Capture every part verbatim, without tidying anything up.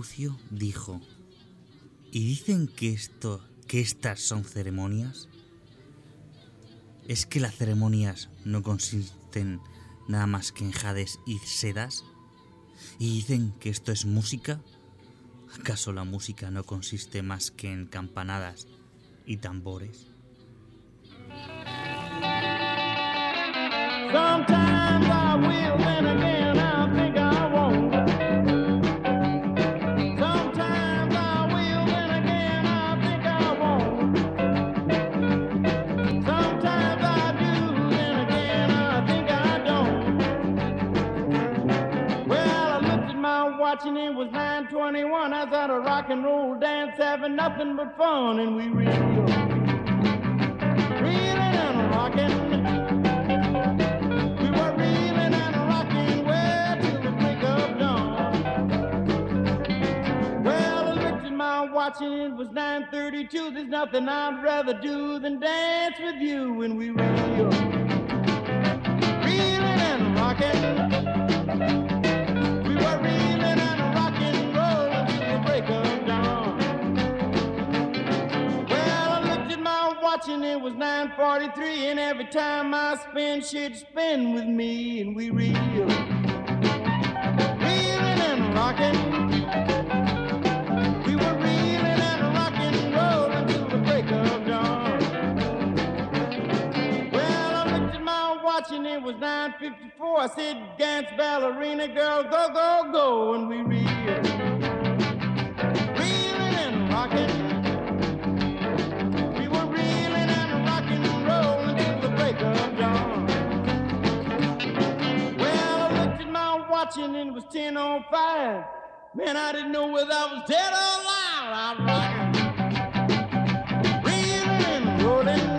Confucio dijo: ¿y dicen que esto, que estas son ceremonias? ¿Es que las ceremonias no consisten nada más que en jades y sedas? ¿Y dicen que esto es música? ¿Acaso la música no consiste más que en campanadas y tambores? Sometimes I will, then again I think I won't. Sometimes I will, then again I think I won't. Sometimes I do, then again I think I don't. Well, I looked at my watch and it was nine twenty-one. I was at a rock and roll dance having nothing but fun, and we reeled, reeling and rocking. Watching it was nine thirty-two. There's nothing I'd rather do than dance with you when we reel, reeling and rocking. We were reeling and rocking, rolling till the break of dawn. Well, I looked at my watch and it was nine forty-three, and every time I spin, she'd spin with me, and we reel, reeling and rocking. And it was nine fifty-four. I said, dance, ballerina girl, go, go, go. And we reeled, reeling and rocking. We were reeling and rocking and rolling till the break of dawn. Well, I looked at my watch and it was ten oh five. Man, I didn't know whether I was dead or alive. I was rocking, reeling and rolling.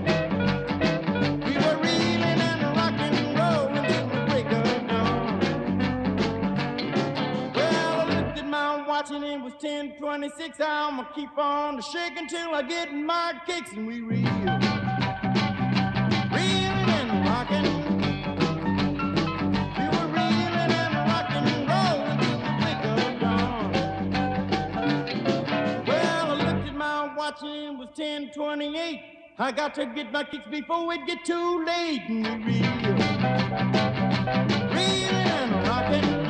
And it was ten twenty-six. I'ma keep on shaking till I get my kicks, and we reel, reeling and rocking. We were reeling and rocking and rolling till the break of dawn. Well, I looked at my watch and it was ten twenty-eight. I got to get my kicks before it get too late, and we reel, reeling and rocking.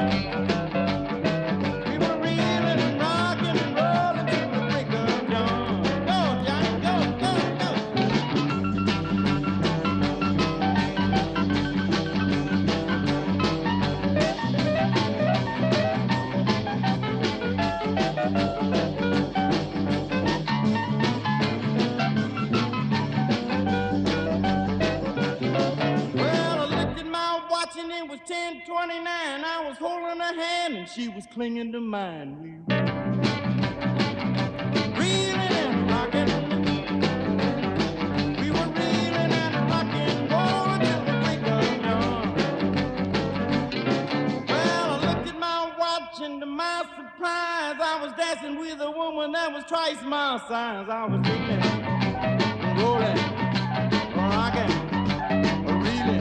ten twenty-nine, I was holding her hand and she was clinging to mine. We reeling and rocking. We were reeling and rocking, rolling till the break of dawn. Well, I looked at my watch and to my surprise, I was dancing with a woman that was twice my size. I was reeling, rolling, rocking, reeling.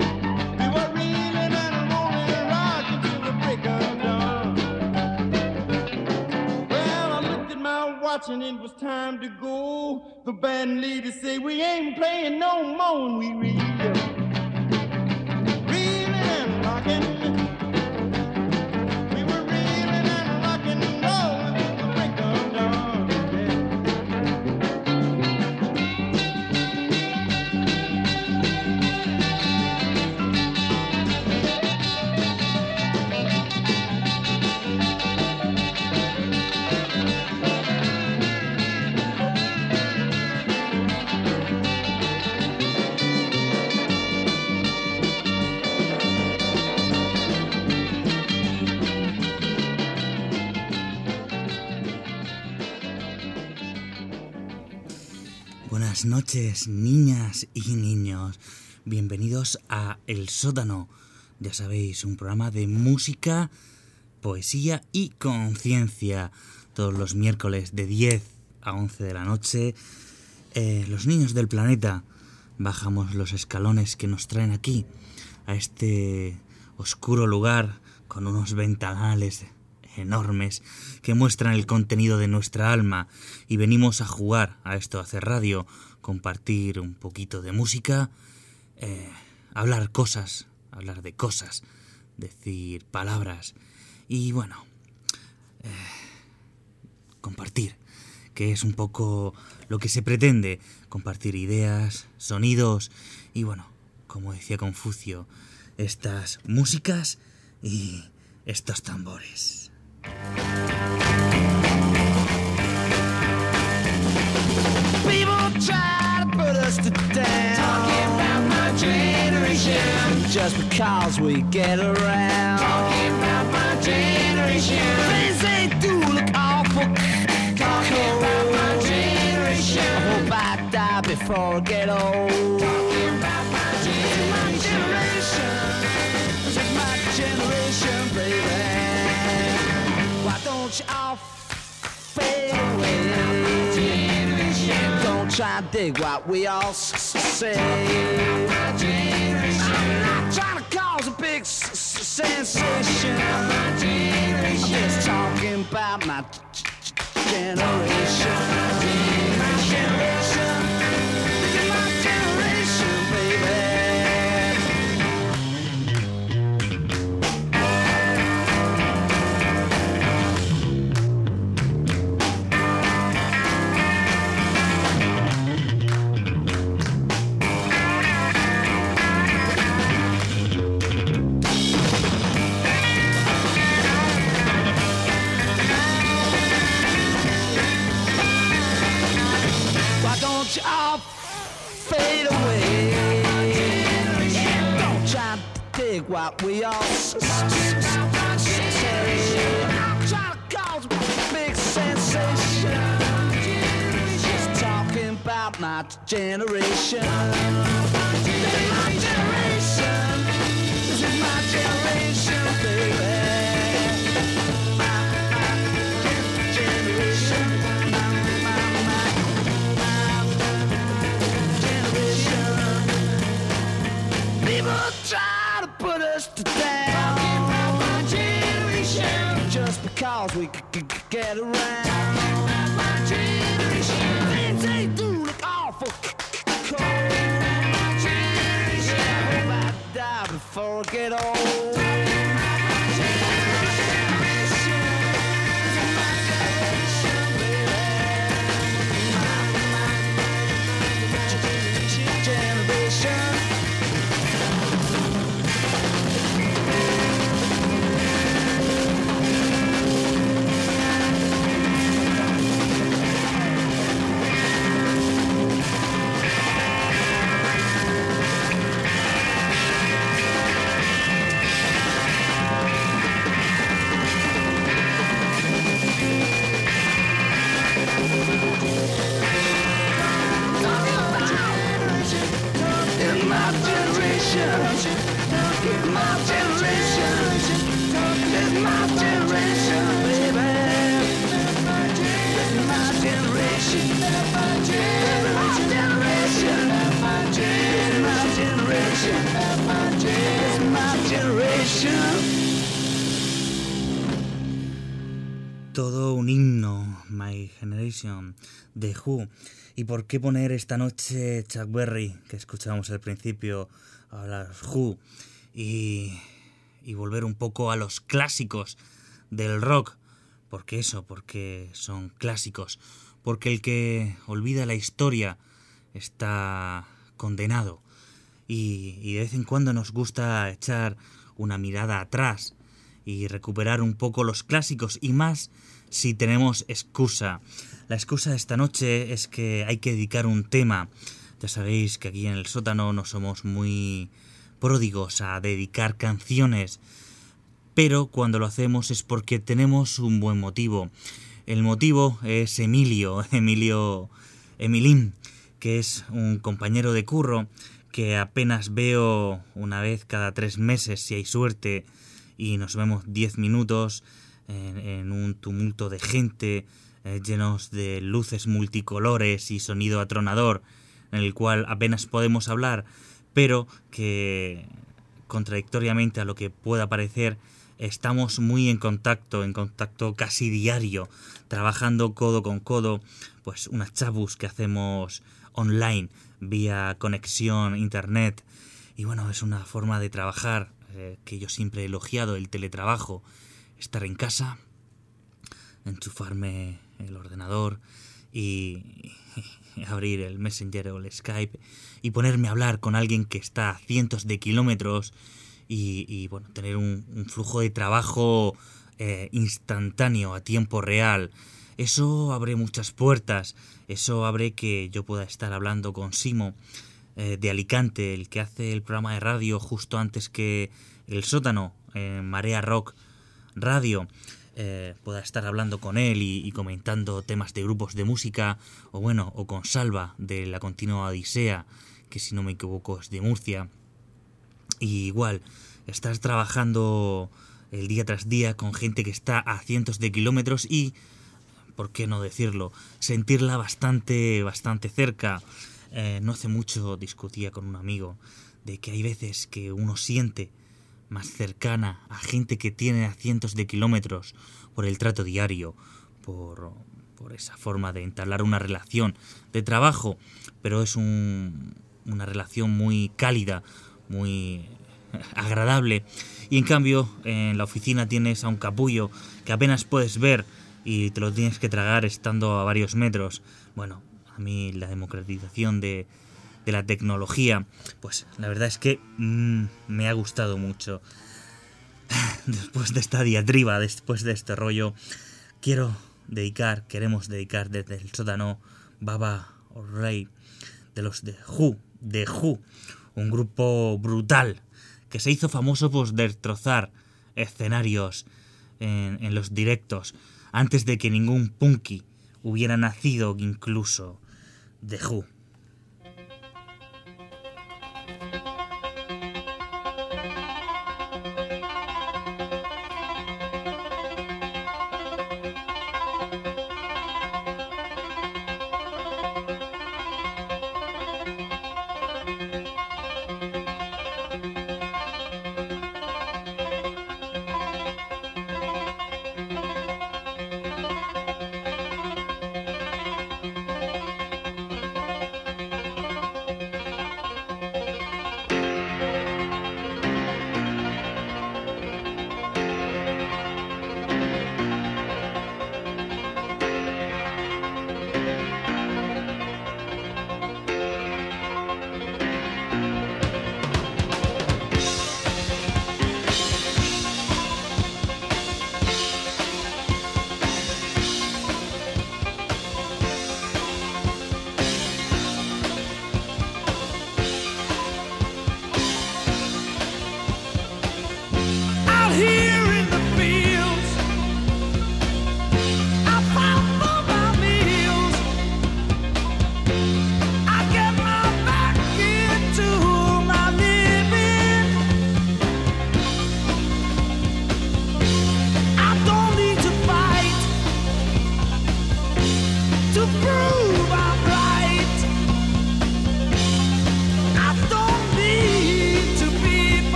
And it was time to go. The band leader say we ain't playing no more, and we reel, reeling and rocking. We were reeling and rocking and rolling till the break of dawn. Buenas noches, niñas y niños. Bienvenidos a El Sótano. Ya sabéis, un programa de música, poesía y conciencia. Todos los miércoles de diez a once de la noche. Eh, los niños del planeta bajamos los escalones que nos traen aquí, a este oscuro lugar con unos ventanales enormes que muestran el contenido de nuestra alma, y venimos a jugar a esto, a hacer radio, compartir un poquito de música, eh, hablar cosas, hablar de cosas, decir palabras y bueno, eh, compartir, que es un poco lo que se pretende, compartir ideas, sonidos y bueno, como decía Confucio, estas músicas y estos tambores. People try to put us to down, talking about my generation, just because we get around, talking about my generation, things they do look awful, talking about my generation, I hope I die before I get old, talking about my generation, this is my generation, baby, why don't you all fade away? Don't try and dig what we all say. I'm not trying to cause a big s- s- sensation. I'm just talking about my g- g- generation. My generation. This is my generation, baby. Don't you all fade away? Don't try to dig what we all s- s- s- say. I'm trying to cause a big sensation. Just talking about my generation. This is my generation. This is my generation, baby. My, my gen- generation. My, my, my. People try to put us to down, talking about my generation, just because we c- c- c- get around, talking about my generation, things they do look awful c- c- cold, my generation, I hope I die before I get old, talking about my generation, this is my generation, baby, my, my g- g- generation. Todo un himno, My Generation, de Who. ¿Y por qué poner esta noche Chuck Berry, que escuchábamos al principio, a los Who, y, y volver un poco a los clásicos del rock? Porque eso, porque son clásicos, porque el que olvida la historia está condenado. Y, y de vez en cuando nos gusta echar una mirada atrás y recuperar un poco los clásicos, y más si tenemos excusa. La excusa de esta noche es que hay que dedicar un tema. Ya sabéis que aquí en el sótano no somos muy pródigos a dedicar canciones, pero cuando lo hacemos es porque tenemos un buen motivo. El motivo es Emilio, Emilio Emilín, que es un compañero de curro que apenas veo una vez cada tres meses si hay suerte, y nos vemos diez minutos en, en un tumulto de gente, eh, llenos de luces multicolores y sonido atronador, en el cual apenas podemos hablar, pero que, contradictoriamente a lo que pueda parecer, estamos muy en contacto, en contacto casi diario, trabajando codo con codo, pues unas chabus que hacemos online, vía conexión internet. Y bueno, es una forma de trabajar eh, que yo siempre he elogiado, el teletrabajo, estar en casa, enchufarme el ordenador y, y abrir el Messenger o el Skype y ponerme a hablar con alguien que está a cientos de kilómetros y, y bueno, tener un, un flujo de trabajo eh, instantáneo, a tiempo real. Eso abre muchas puertas, eso abre que yo pueda estar hablando con Simo eh, de Alicante, el que hace el programa de radio justo antes que El Sótano, eh, Marea Rock Radio. Eh, pueda estar hablando con él y, y comentando temas de grupos de música, o bueno, o con Salva de La Continua Odisea, que si no me equivoco es de Murcia. Y igual, estás trabajando el día tras día con gente que está a cientos de kilómetros y, ¿por qué no decirlo?, sentirla bastante, bastante cerca. Eh, no hace mucho discutía con un amigo de que hay veces que uno siente más cercana a gente que tiene a cientos de kilómetros por el trato diario, por, por esa forma de entablar una relación de trabajo, pero es un, una relación muy cálida, muy agradable. Y en cambio en la oficina tienes a un capullo que apenas puedes ver y te lo tienes que tragar estando a varios metros. Bueno, a mí la democratización de, de la tecnología, pues la verdad es que mmm, me ha gustado mucho. Después de esta diatriba, después de este rollo, quiero dedicar, queremos dedicar desde El Sótano, Baba O'Reilly, de los de Who, de Who, un grupo brutal que se hizo famoso por destrozar escenarios en, en los directos antes de que ningún punky hubiera nacido, incluso de Who.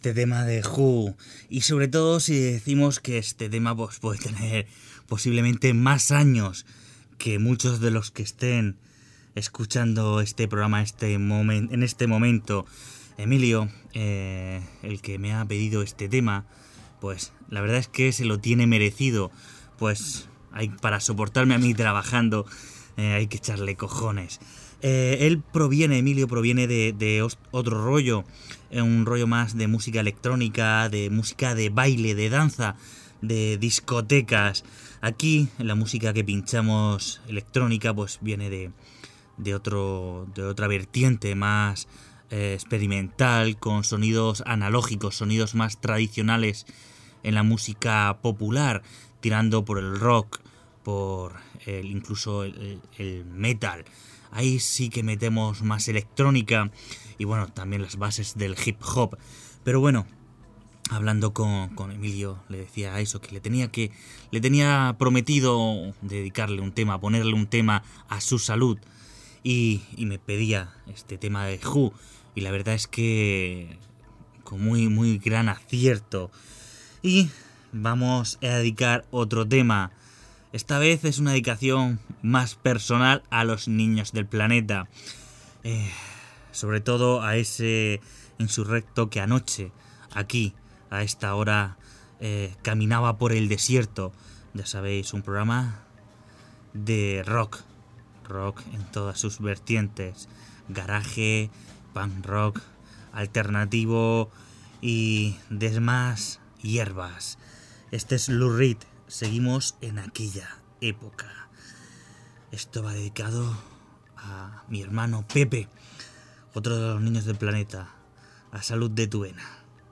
este tema de Who, y sobre todo si decimos que este tema pues, puede tener posiblemente más años que muchos de los que estén escuchando este programa este momen- en este momento. Emilio, eh, el que me ha pedido este tema, pues la verdad es que se lo tiene merecido, pues hay, para soportarme a mí trabajando eh, hay que echarle cojones. Eh, él proviene, Emilio proviene de, de otro rollo, eh, un rollo más de música electrónica, de música de baile, de danza, de discotecas. Aquí la música que pinchamos electrónica pues viene de, de, otro, de otra vertiente más eh, experimental, con sonidos analógicos, sonidos más tradicionales en la música popular, tirando por el rock, por el, incluso el, el metal. Ahí sí que metemos más electrónica y bueno, también las bases del hip hop. Pero bueno, hablando con, con Emilio, le decía eso, que le tenía que le tenía prometido dedicarle un tema, ponerle un tema a su salud. Y, y me pedía este tema de Who. Y la verdad es que con muy, muy gran acierto. Y vamos a dedicar otro tema. Esta vez es una dedicación más personal a los niños del planeta. Eh, sobre todo a ese insurrecto que anoche, aquí, a esta hora, eh, caminaba por el desierto. Ya sabéis, un programa de rock. Rock en todas sus vertientes. Garaje, punk rock, alternativo y demás hierbas. Este es Lou Reed. Seguimos en aquella época. Esto va dedicado a mi hermano Pepe, otro de los niños del planeta. A salud de tu vena.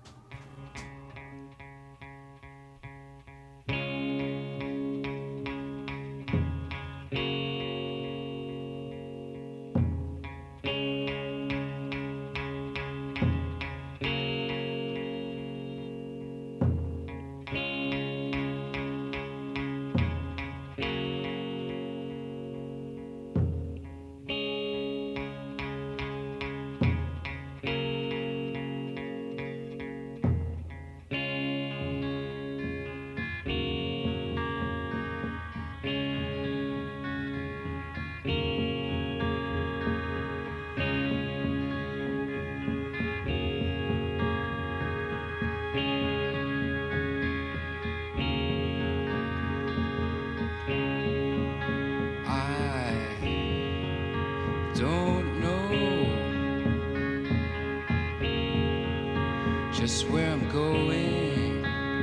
Just where I'm going,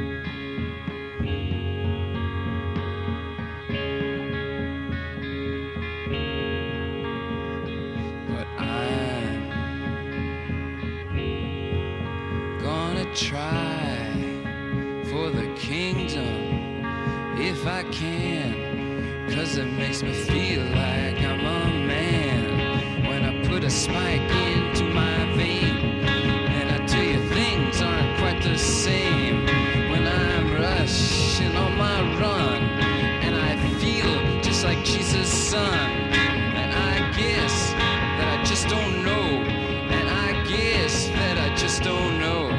but I'm gonna try for the kingdom if I can, 'cause it makes me feel like I'm a man when I put a spike into my vein. Things aren't quite the same when I'm rushing on my run, and I feel just like Jesus' son, and I guess that I just don't know, and I guess that I just don't know.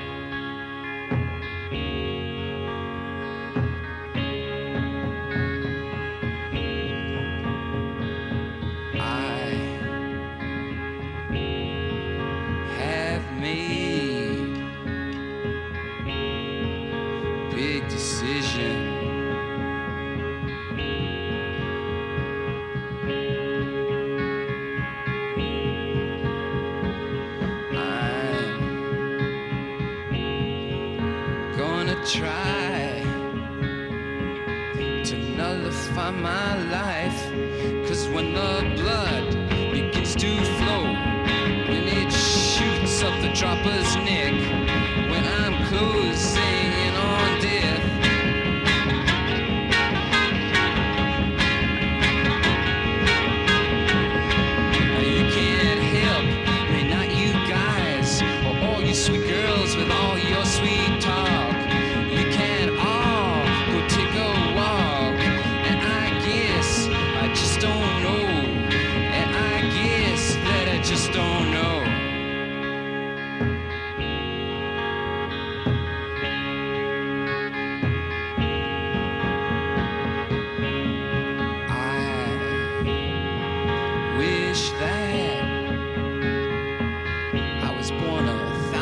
Try to nullify my life, 'cause when the blood begins to flow, when it shoots up the dropper's neck, when I'm closing in on death, you can't help me, not you guys, or all you sweet girls with all your sweet talk. Just don't know.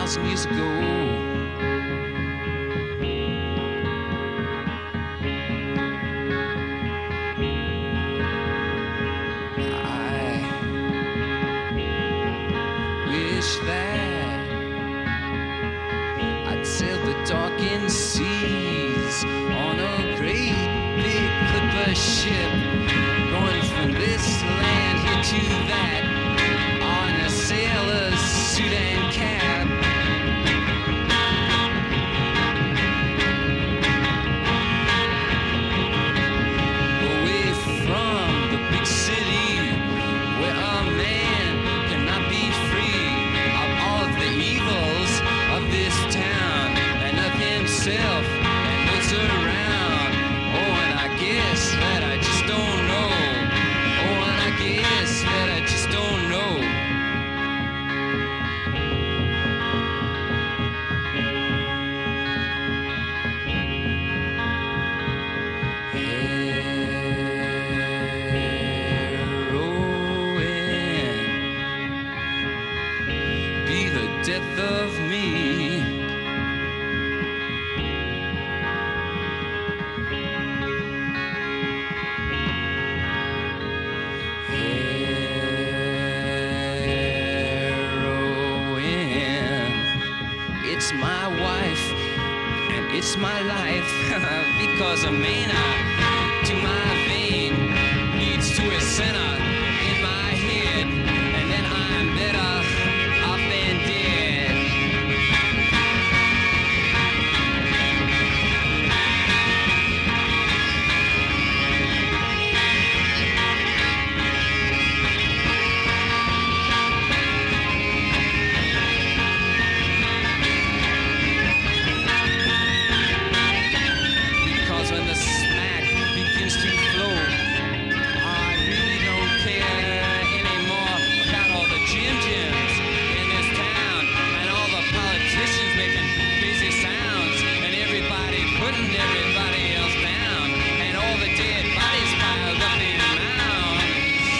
thousand years ago. That I'd sail the darkened seas on a great big clipper ship, going from this land here to that on a sailor's suit and cap. Away from the big city where a man cannot be free the evils of this town and of himself and those around. Oh, and I guess that I just don't know. Oh, and I guess that I just don't know. Death of me. Heroin. It's my wife and it's my life because a mana to my vein leads to a center in my head, and then I'm better off than dead. Because when the smack begins to flow, I really don't care anymore about all the Jim Jims in this town and all the politicians making crazy sounds and everybody putting everybody else down and all the dead bodies piled up in mounds.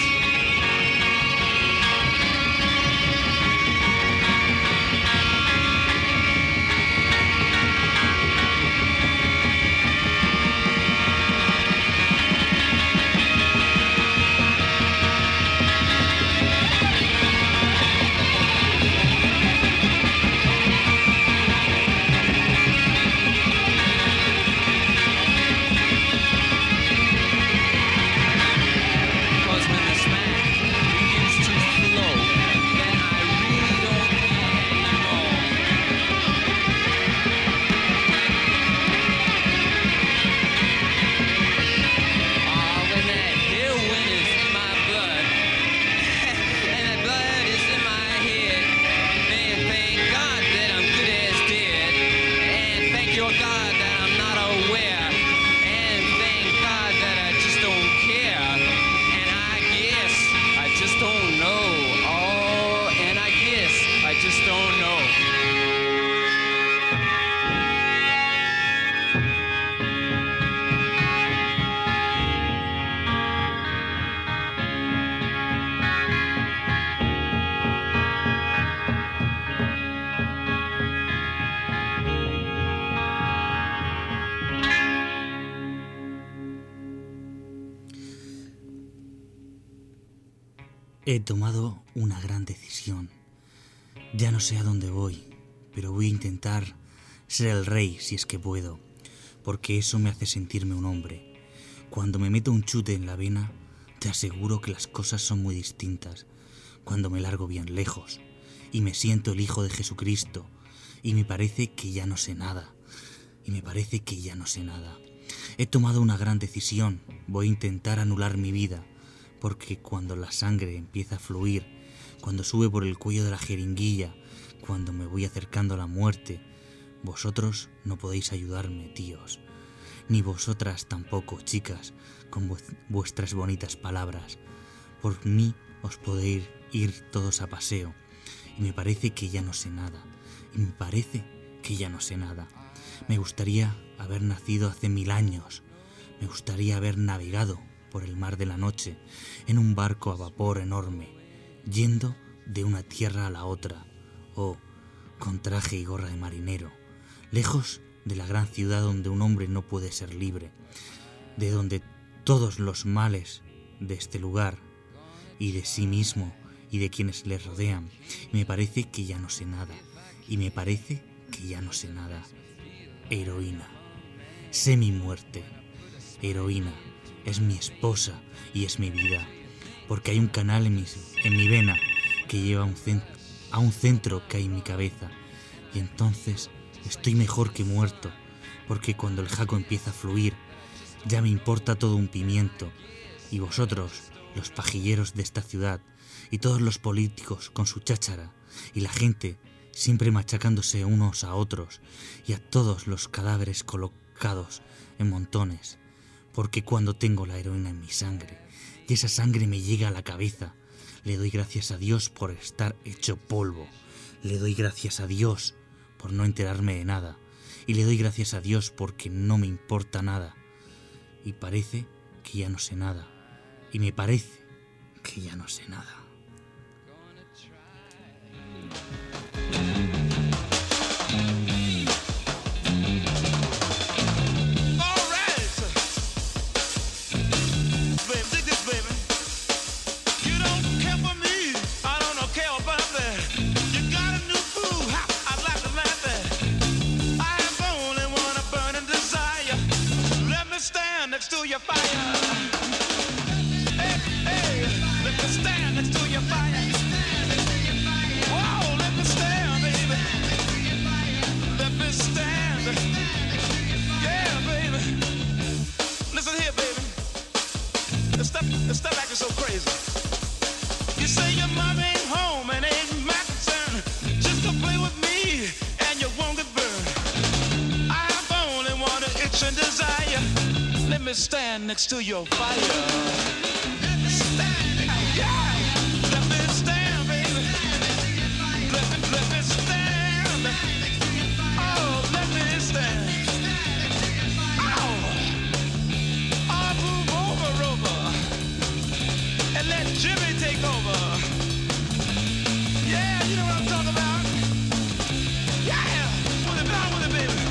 Because when the smack begins to flow, then I really don't care anymore. Ah, when that heroin is in my blood, and that blood is in my head, then thank God that I'm good as dead, and thank your God that I'm not aware, and thank God that I just don't care, and I guess I just don't know. Oh, and I guess I just don't know. He tomado una gran decisión. Ya no sé a dónde voy, pero voy a intentar ser el rey si es que puedo, porque eso me hace sentirme un hombre. Cuando me meto un chute en la vena, te aseguro que las cosas son muy distintas. Cuando me largo bien lejos y me siento el hijo de Jesucristo y me parece que ya no sé nada, y me parece que ya no sé nada. He tomado una gran decisión, voy a intentar anular mi vida, porque cuando la sangre empieza a fluir, cuando sube por el cuello de la jeringuilla, cuando me voy acercando a la muerte, vosotros no podéis ayudarme, tíos, ni vosotras tampoco, chicas, con vuestras bonitas palabras. Por mí os podéis ir todos a paseo, y me parece que ya no sé nada, y me parece que ya no sé nada. Me gustaría haber nacido hace mil años, me gustaría haber navegado por el mar de la noche, en un barco a vapor enorme, yendo de una tierra a la otra. Oh, con traje y gorra de marinero, lejos de la gran ciudad donde un hombre no puede ser libre, de donde todos los males de este lugar y de sí mismo y de quienes le rodean. Me parece que ya no sé nada, y me parece que ya no sé nada. Heroína, sé mi muerte. Heroína es mi esposa y es mi vida, porque hay un canal en mi, en mi vena que lleva a un, cent, a un centro que hay en mi cabeza, y entonces estoy mejor que muerto, porque cuando el jaco empieza a fluir, ya me importa todo un pimiento, y vosotros, los pajilleros de esta ciudad, y todos los políticos con su cháchara, y la gente siempre machacándose unos a otros, y a todos los cadáveres colocados en montones, porque cuando tengo la heroína en mi sangre, y esa sangre me llega a la cabeza, le doy gracias a Dios por estar hecho polvo, le doy gracias a Dios por no enterarme de nada, y le doy gracias a Dios porque no me importa nada, y parece que ya no sé nada, y me parece que ya no sé nada. Stand next to your fire. Stand, yeah. Let me stand, baby. Let me, let me stand. Oh, let me stand. Oh, I'll move over, over, and let Jimmy take over. Yeah, you know what I'm talking about. Yeah, with it, down with it, baby.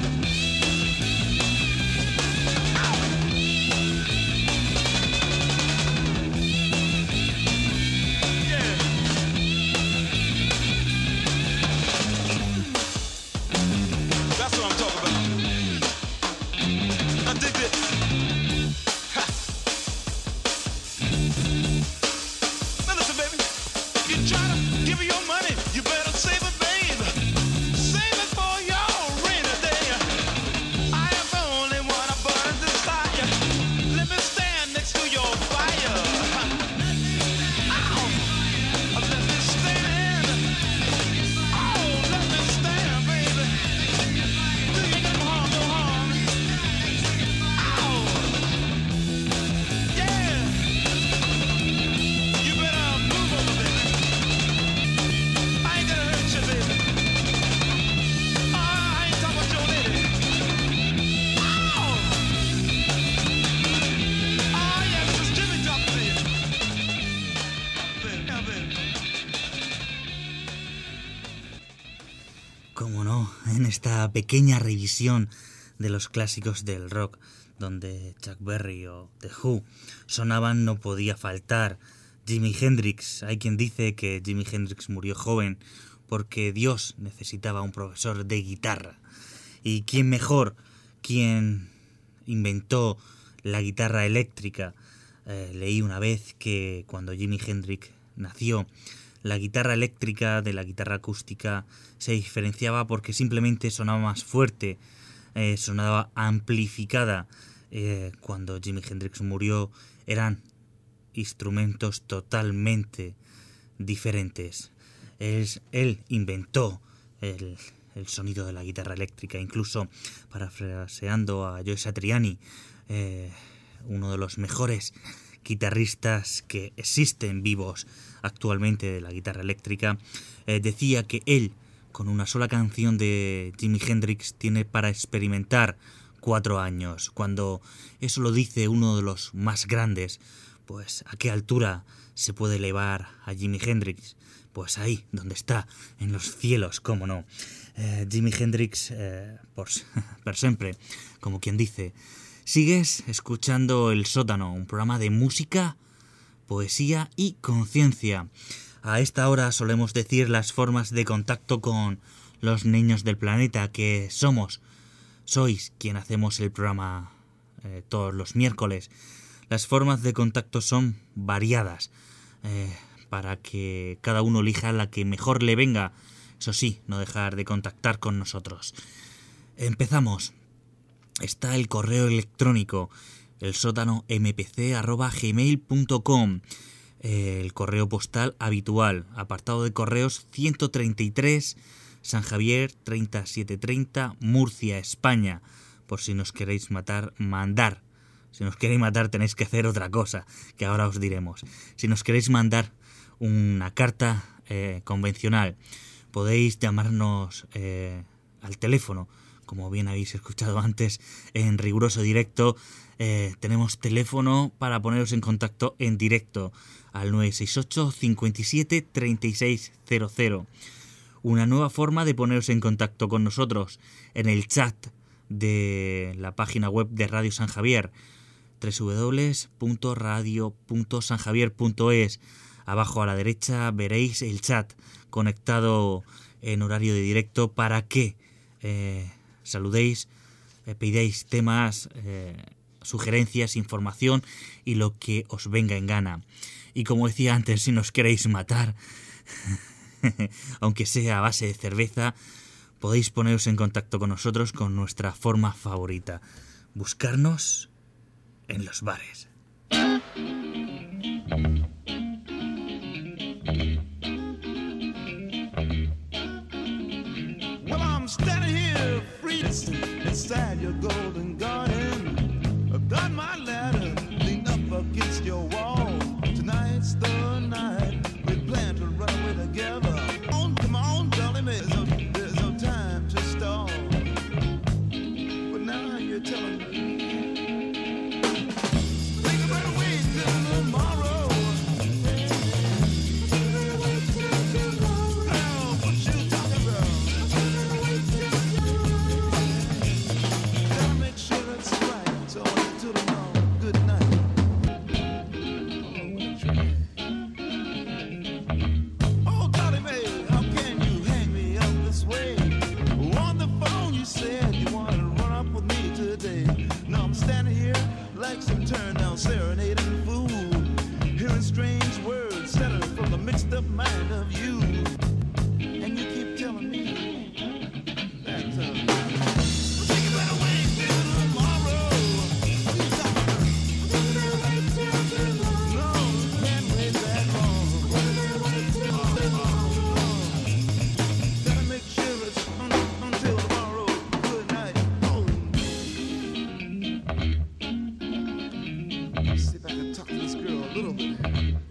Esta pequeña revisión de los clásicos del rock, donde Chuck Berry o The Who sonaban, no podía faltar Jimi Hendrix. Hay quien dice que Jimi Hendrix murió joven porque Dios necesitaba un profesor de guitarra. ¿Y quién mejor? ¿Quién inventó la guitarra eléctrica? Eh, leí una vez que cuando Jimi Hendrix nació, la guitarra eléctrica de la guitarra acústica se diferenciaba porque simplemente sonaba más fuerte, eh, sonaba amplificada. Eh, cuando Jimi Hendrix murió eran instrumentos totalmente diferentes. Es, él inventó el, el sonido de la guitarra eléctrica, incluso parafraseando a Joe Satriani, eh, uno de los mejores guitarristas que existen vivos actualmente de la guitarra eléctrica, eh, decía que él, con una sola canción de Jimi Hendrix, tiene para experimentar cuatro años. Cuando eso lo dice uno de los más grandes, pues ¿a qué altura se puede elevar a Jimi Hendrix? Pues ahí, donde está, en los cielos, cómo no. Eh, Jimi Hendrix, eh, por, por siempre, como quien dice. Sigues escuchando El Sótano, un programa de música, poesía y conciencia. A esta hora solemos decir las formas de contacto con los niños del planeta que somos. Sois quien hacemos el programa eh, todos los miércoles. Las formas de contacto son variadas. Eh, para que cada uno elija la que mejor le venga. Eso sí, no dejar de contactar con nosotros. Empezamos. Está el correo electrónico, el sótano m p c arroba gmail punto com, el correo postal habitual, apartado de correos ciento treinta y tres, San Javier treinta mil setecientos treinta, Murcia, España. Por si nos queréis matar, mandar. Si nos queréis matar tenéis que hacer otra cosa, que ahora os diremos. Si nos queréis mandar una carta eh, convencional, podéis llamarnos eh, al teléfono, como bien habéis escuchado antes, en riguroso directo. Eh, tenemos teléfono para poneros en contacto en directo al nueve seis ocho, cinco siete, tres seis cero cero. Una nueva forma de poneros en contacto con nosotros en el chat de la página web de Radio San Javier, doble u doble u doble u punto radio punto san javier punto es. Abajo a la derecha veréis el chat conectado en horario de directo para que eh, saludéis, eh, pidáis temas, eh, sugerencias, información y lo que os venga en gana. Y como decía antes, si nos queréis matar, aunque sea a base de cerveza, podéis poneros en contacto con nosotros con nuestra forma favorita: buscarnos en los bares. Well, I'm standing here free inside your golden garden. I've got my ladder leaned up against your wall. Tonight's the night we plan to run away together. Come on, come on, darling, there's no, there's no time to stall. But now you're telling me think about a way till tomorrow. Girl, what you talking about? Gotta make sure it's right. So until tomorrow, good night. Oh, Dolly Mae, how can you hang me up this way? On the phone you said you wanted to run up with me today. Now I'm standing here like some turned-down serenading fool, hearing strange words settled from the mixed-up mind of you. And you keep telling me that uh, think about a way till tomorrow. What you talking about? No, can't wait that long. Gotta make sure it's un- until tomorrow. Good night. Oh. See if I can talk to this girl a little bit.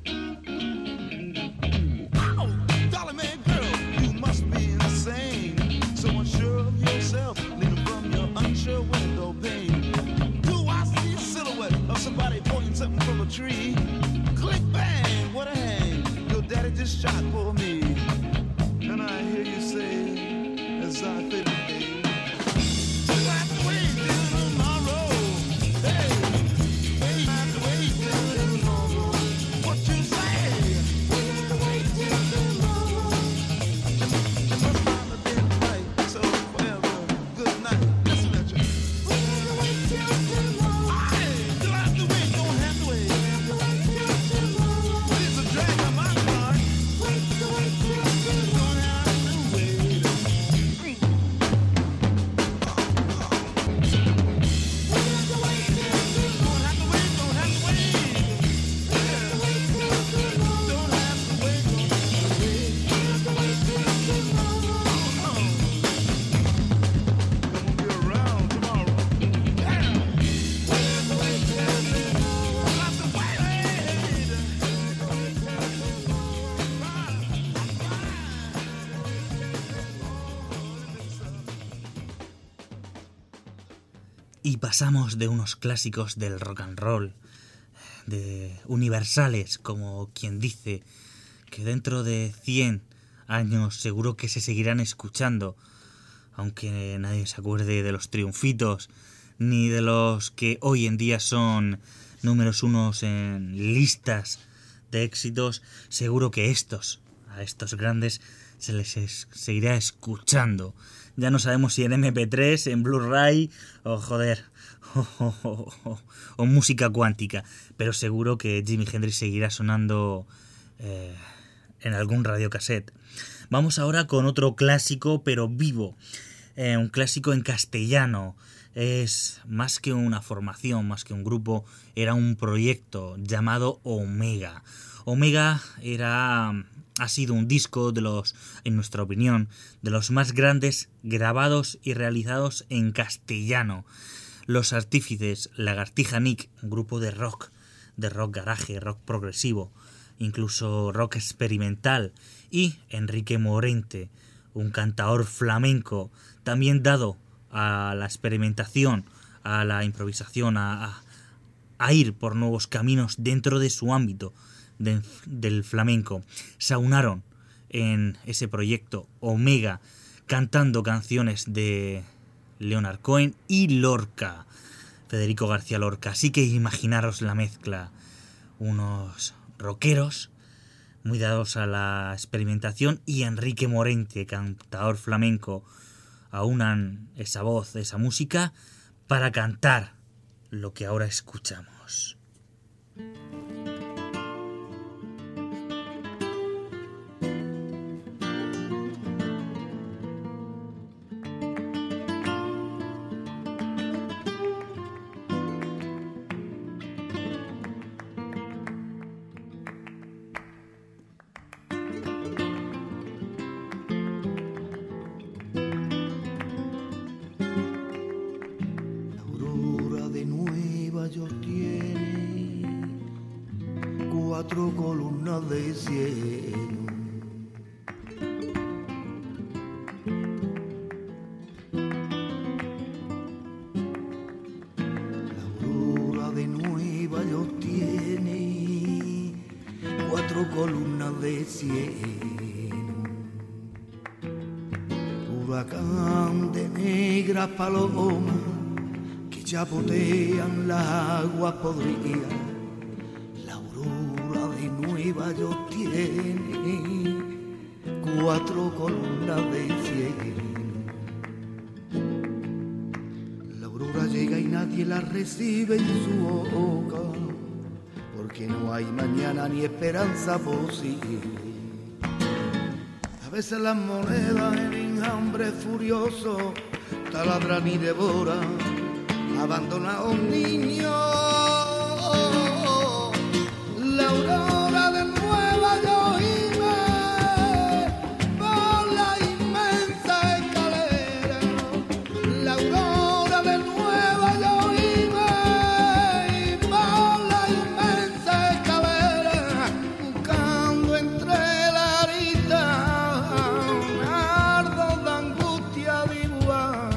Oh, Dolly Mae girl, you must be insane. So unsure of yourself, leaning from your unsure window pane. Do I see a silhouette of somebody pointing something from a tree? Click bang, what a hang! Your daddy just shot for me. And I hear you say, as I fade away, you have to wait till tomorrow. Hey, hey, you have to wait till tomorrow. What you say? We have to wait till tomorrow. You must find the day right, so forever, good night. Listen at you. We have to wait till tomorrow. Hey, you have to wait, don't have to wait. We have to wait till tomorrow. But it's a drag on my part. Wait, wait till tomorrow. Don't have to wait. We have to wait till tomorrow. Don't have to wait, don't have to wait. We have to wait till tomorrow. Don't have to wait, don't have to wait. We have to wait till tomorrow. They won't be around tomorrow. Yeah. We have to wait till tomorrow. Don't have to wait. Y pasamos de unos clásicos del rock and roll, de universales, como quien dice, que dentro de cien años seguro que se seguirán escuchando, aunque nadie se acuerde de los triunfitos ni de los que hoy en día son números unos en listas de éxitos. Seguro que estos, a estos grandes, se les es, seguirá escuchando. Ya no sabemos si en eme pe tres, en Blu-ray o joder, o, o, o, o, o música cuántica, pero seguro que Jimi Hendrix seguirá sonando eh, en algún radiocassette. Vamos ahora con otro clásico, pero vivo, eh, un clásico en castellano. Es más que una formación, más que un grupo, era un proyecto llamado Omega. Omega era, ha sido un disco de los, en nuestra opinión, de los más grandes grabados y realizados en castellano. Los artífices, Lagartija Nick, un grupo de rock, de rock garaje, rock progresivo, incluso rock experimental, y Enrique Morente, un cantaor flamenco, también dado a la experimentación, a la improvisación, a, a, a ir por nuevos caminos dentro de su ámbito de, del flamenco. Se aunaron en ese proyecto Omega, cantando canciones de Leonard Cohen y Lorca, Federico García Lorca. Así que imaginaros la mezcla, unos rockeros muy dados a la experimentación y Enrique Morente, cantador flamenco, aunan esa voz, esa música para cantar lo que ahora escuchamos. Cuatro columnas de cielo, la aurora de Nueva York tiene cuatro columnas de cielo, huracán de negras palomas que chapotean las aguas podridas. Nueva York tiene cuatro columnas de cielo. La aurora llega y nadie la recibe en su boca, porque no hay mañana ni esperanza posible. A veces las monedas en enjambre furioso taladran y devoran, abandona a un niño. La aurora de Nueva York gime por la inmensa escalera. La aurora de Nueva York gime por la inmensa escalera, buscando entre la arista un ardo de angustia dibujar.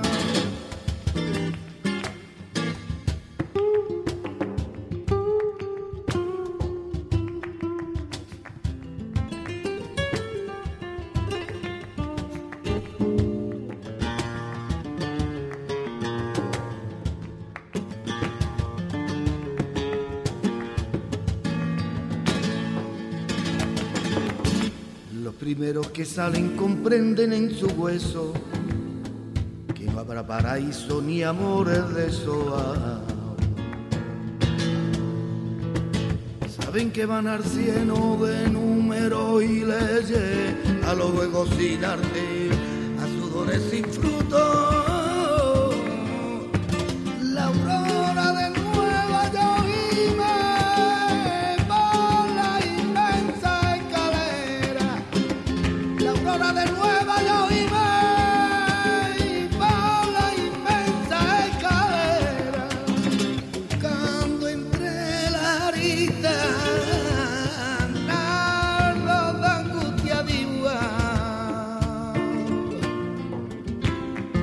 Los primeros que salen comprenden en su hueso que no habrá paraíso ni amores de soa. Saben que van al cielo de números y leyes, a los juegos sin arte, a sudores sin fruto. La aurora de Nueva York gime por la inmensa escalera. La aurora de Nueva York gime por la inmensa escalera, buscando entre la arista nardos de angustia dibujar.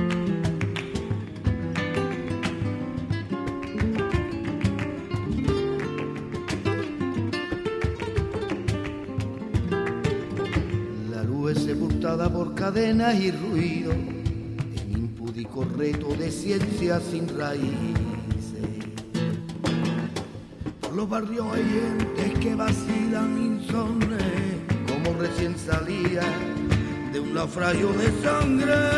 atada por cadenas y ruido, en impúdico reto de ciencia sin raíces. Por los barrios hay gentes que vacilan insomnes, como recién salía de un naufragio de sangre.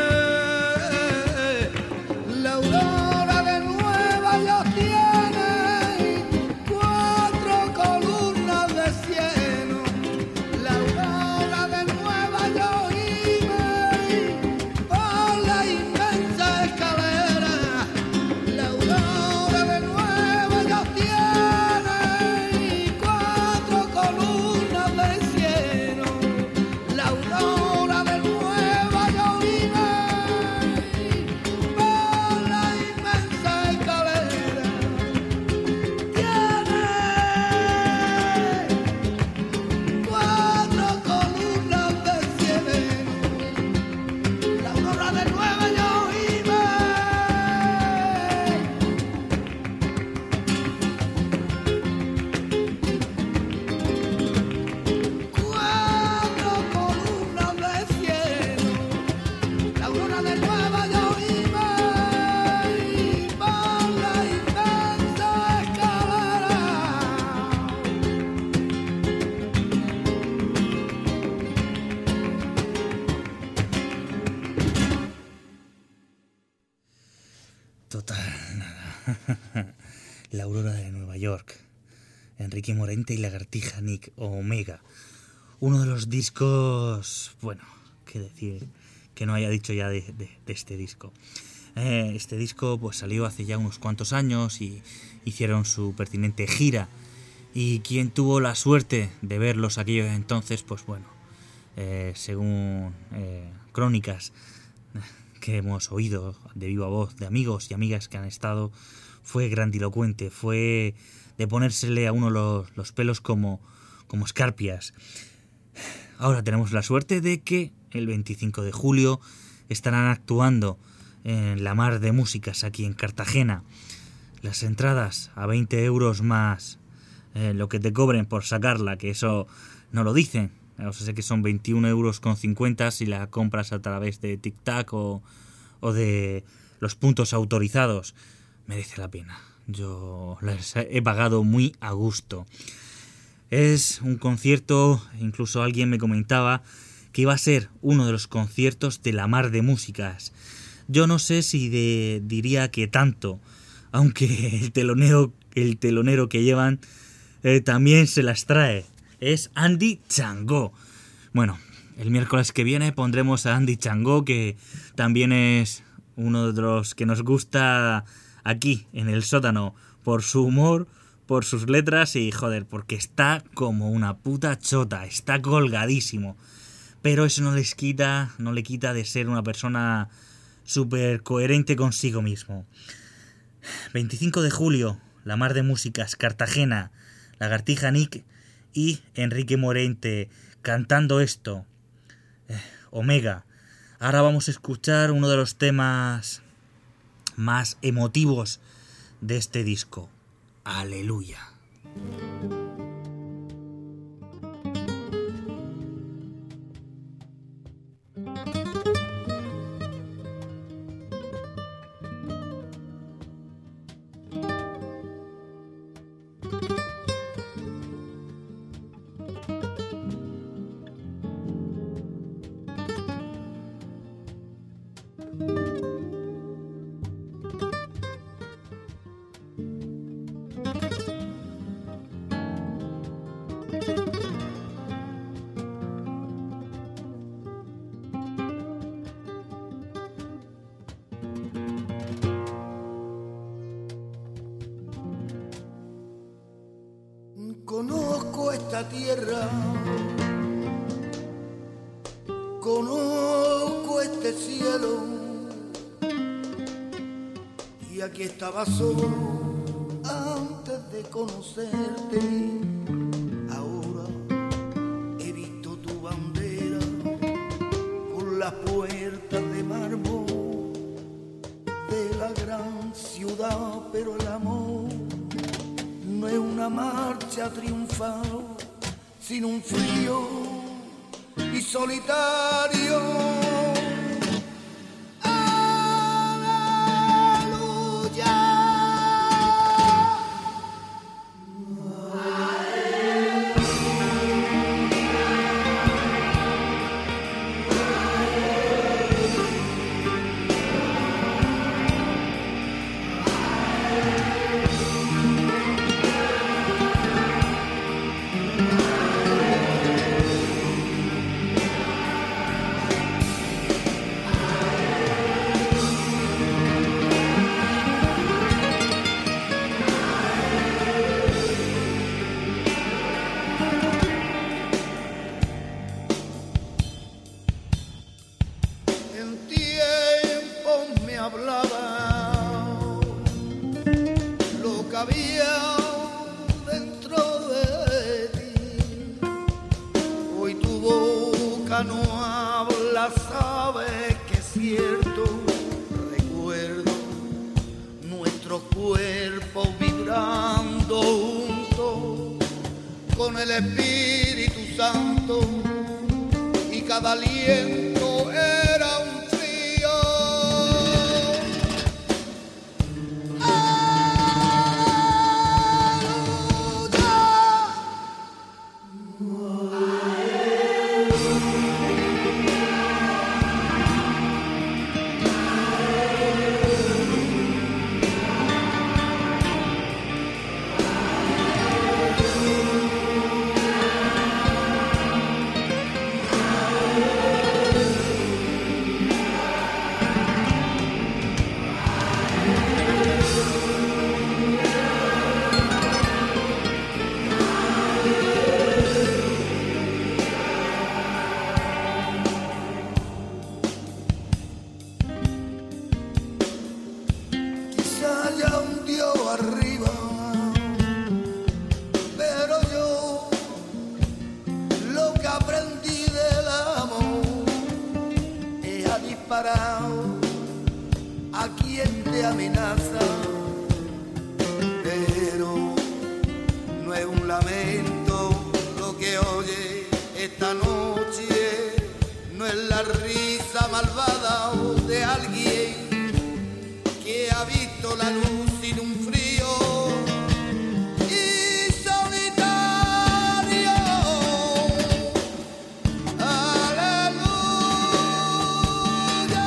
La aurora de Nueva York tiene cuatro columnas de cieno. La aurora de Nueva York vive por la inmensa escalera. La aurora de Nueva York tiene cuatro columnas de cieno. La aurora de Nueva York vive por la inmensa escalera. Tiene cuatro columnas de cieno. La aurora de Nueva York vive. Cuatro columnas de cielo. La aurora de Nueva York vive por la inmensa escalera. Total, nada. La aurora de Nueva York. Enrique Morente y Lagartija Nick o Omega. Uno de los discos, bueno, qué decir que no haya dicho ya de, de, de este disco. Eh, este disco pues salió hace ya unos cuantos años y hicieron su pertinente gira. Y quien tuvo la suerte de verlos aquellos entonces, pues bueno, eh, según eh, crónicas que hemos oído de viva voz de amigos y amigas que han estado, fue grandilocuente, fue de ponérsele a uno los, los pelos como, como escarpias. Ahora tenemos la suerte de que el veinticinco de julio estarán actuando en la Mar de Músicas aquí en Cartagena. Las entradas a veinte euros más eh, lo que te cobren por sacarla, que eso no lo dicen. O sea, sé que son veintiún euros con cincuenta si la compras a través de Tic-Tac o, o de los puntos autorizados. Merece la pena. Yo las he pagado muy a gusto. Es un concierto, incluso alguien me comentaba que iba a ser uno de los conciertos de la Mar de Músicas. Yo no sé si de, diría que tanto, aunque el telonero, el telonero que llevan eh, también se las trae. Es Andy Changó. Bueno, el miércoles que viene pondremos a Andy Changó, que también es uno de los que nos gusta aquí en el sótano por su humor, por sus letras y joder, porque está como una puta chota, está colgadísimo. Pero eso no les quita, no le quita de ser una persona súper coherente consigo mismo. veinticinco de julio, la Mar de Músicas, Cartagena, Lagartija Nick y Enrique Morente cantando esto, eh, Omega. Ahora vamos a escuchar uno de los temas más emotivos de este disco, Aleluya. Conozco esta tierra, conozco este cielo, y aquí estaba solo antes de conocerte. Ahora he visto tu bandera por las puertas de mármol de la gran ciudad, pero el amor no es una marcha triunfal, sino un frío y solitario. A quien te amenaza, pero no es un lamento lo que oye esta noche, no es la risa malvada de alguien que ha visto la luz sin un frío y solitario. Aleluya,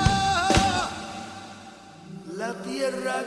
la tierra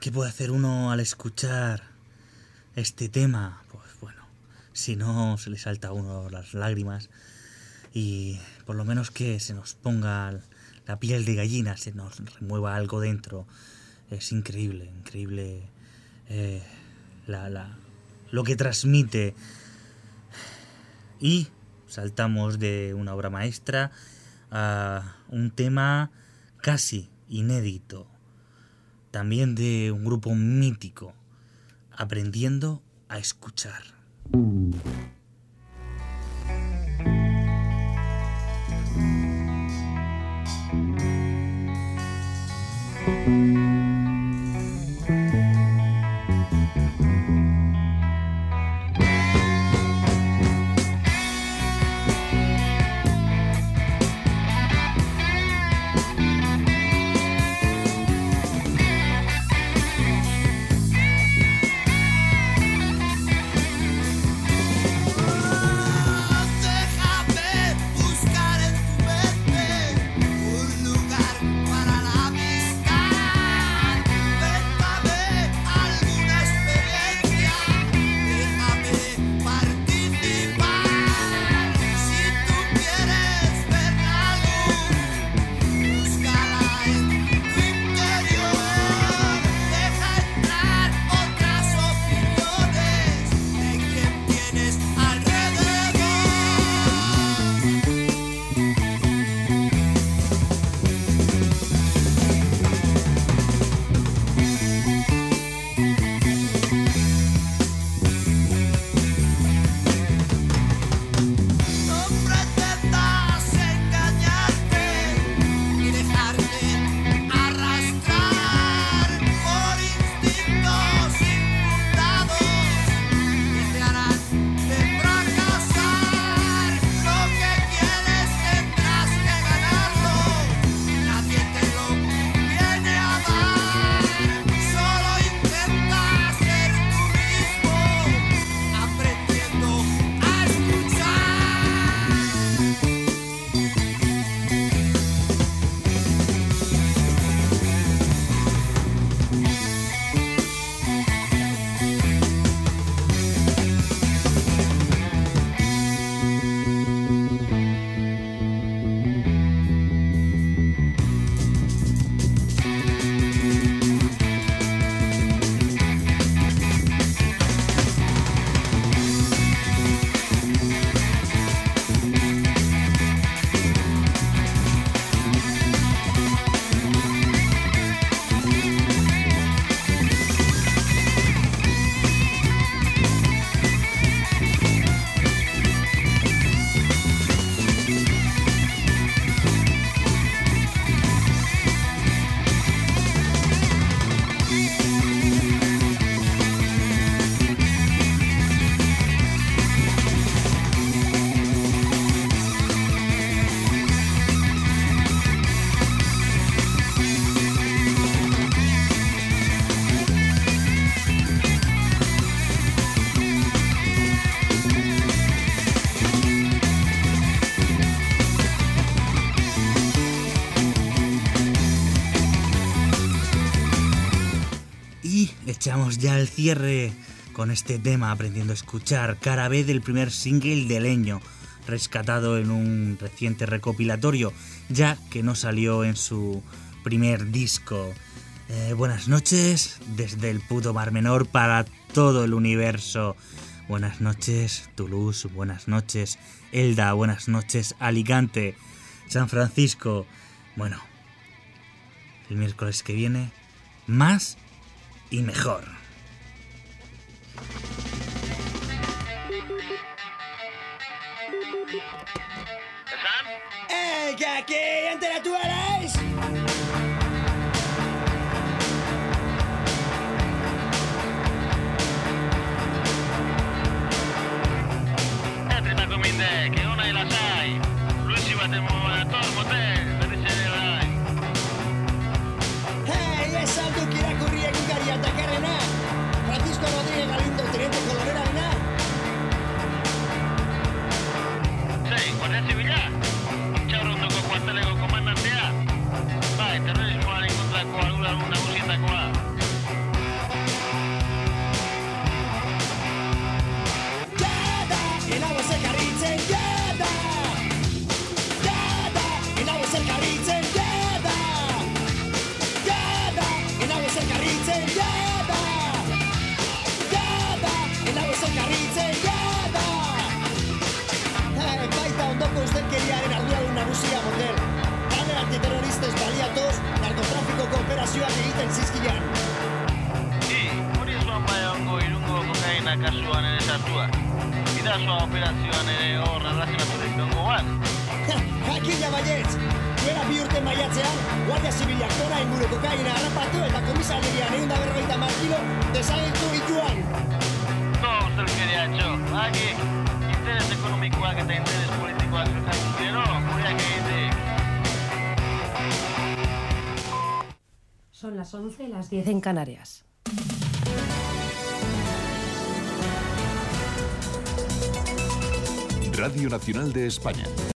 ¿Qué puede hacer uno al escuchar este tema? Pues bueno, si no se le salta a uno las lágrimas y por lo menos que se nos ponga la piel de gallina, se nos remueva algo dentro. Es increíble, increíble eh, la, la, lo que transmite. Y saltamos de una obra maestra a un tema casi inédito, también de un grupo mítico, Aprendiendo a escuchar. Echamos ya el cierre con este tema, Aprendiendo a escuchar, cara B del primer single de Leño, rescatado en un reciente recopilatorio, ya que no salió en su primer disco. Eh, buenas noches desde el puto Mar Menor para todo el universo. Buenas noches Toulouse, buenas noches Elda, buenas noches Alicante, San Francisco. Bueno, el miércoles que viene, más y mejor. ¡Eh, que aquí entera tú eres! Entrita con mi de, che una e la sai. Luigi va a muovere tormo te, la riceverai. ¡Eh, es algo que irá a correr en Gary atacar en A! Francisco Rodríguez Galindo, teniente colorera en A. Sei, guardia civile. Ciao rondo con quartele con comandante A. operazioak egiten zizkian. I, hori zuan bai ongo irungo kokaina kasuan ere sartua. Bidazoa operazioan ere hor arrazionaturik dongo ban. Jakina baietz! Duela bi urte maiatzean, Guardia Zibilak tona inguru kokaina harrapatu eta komisarian egun da berrogeita hamar kilo desagertu ituan. No, ustelkeria etxo. Baki, interes ekonomikoak eta interes politikoak zertatu gero, gureak egitek. Son las once, las diez en Canarias. Radio Nacional de España.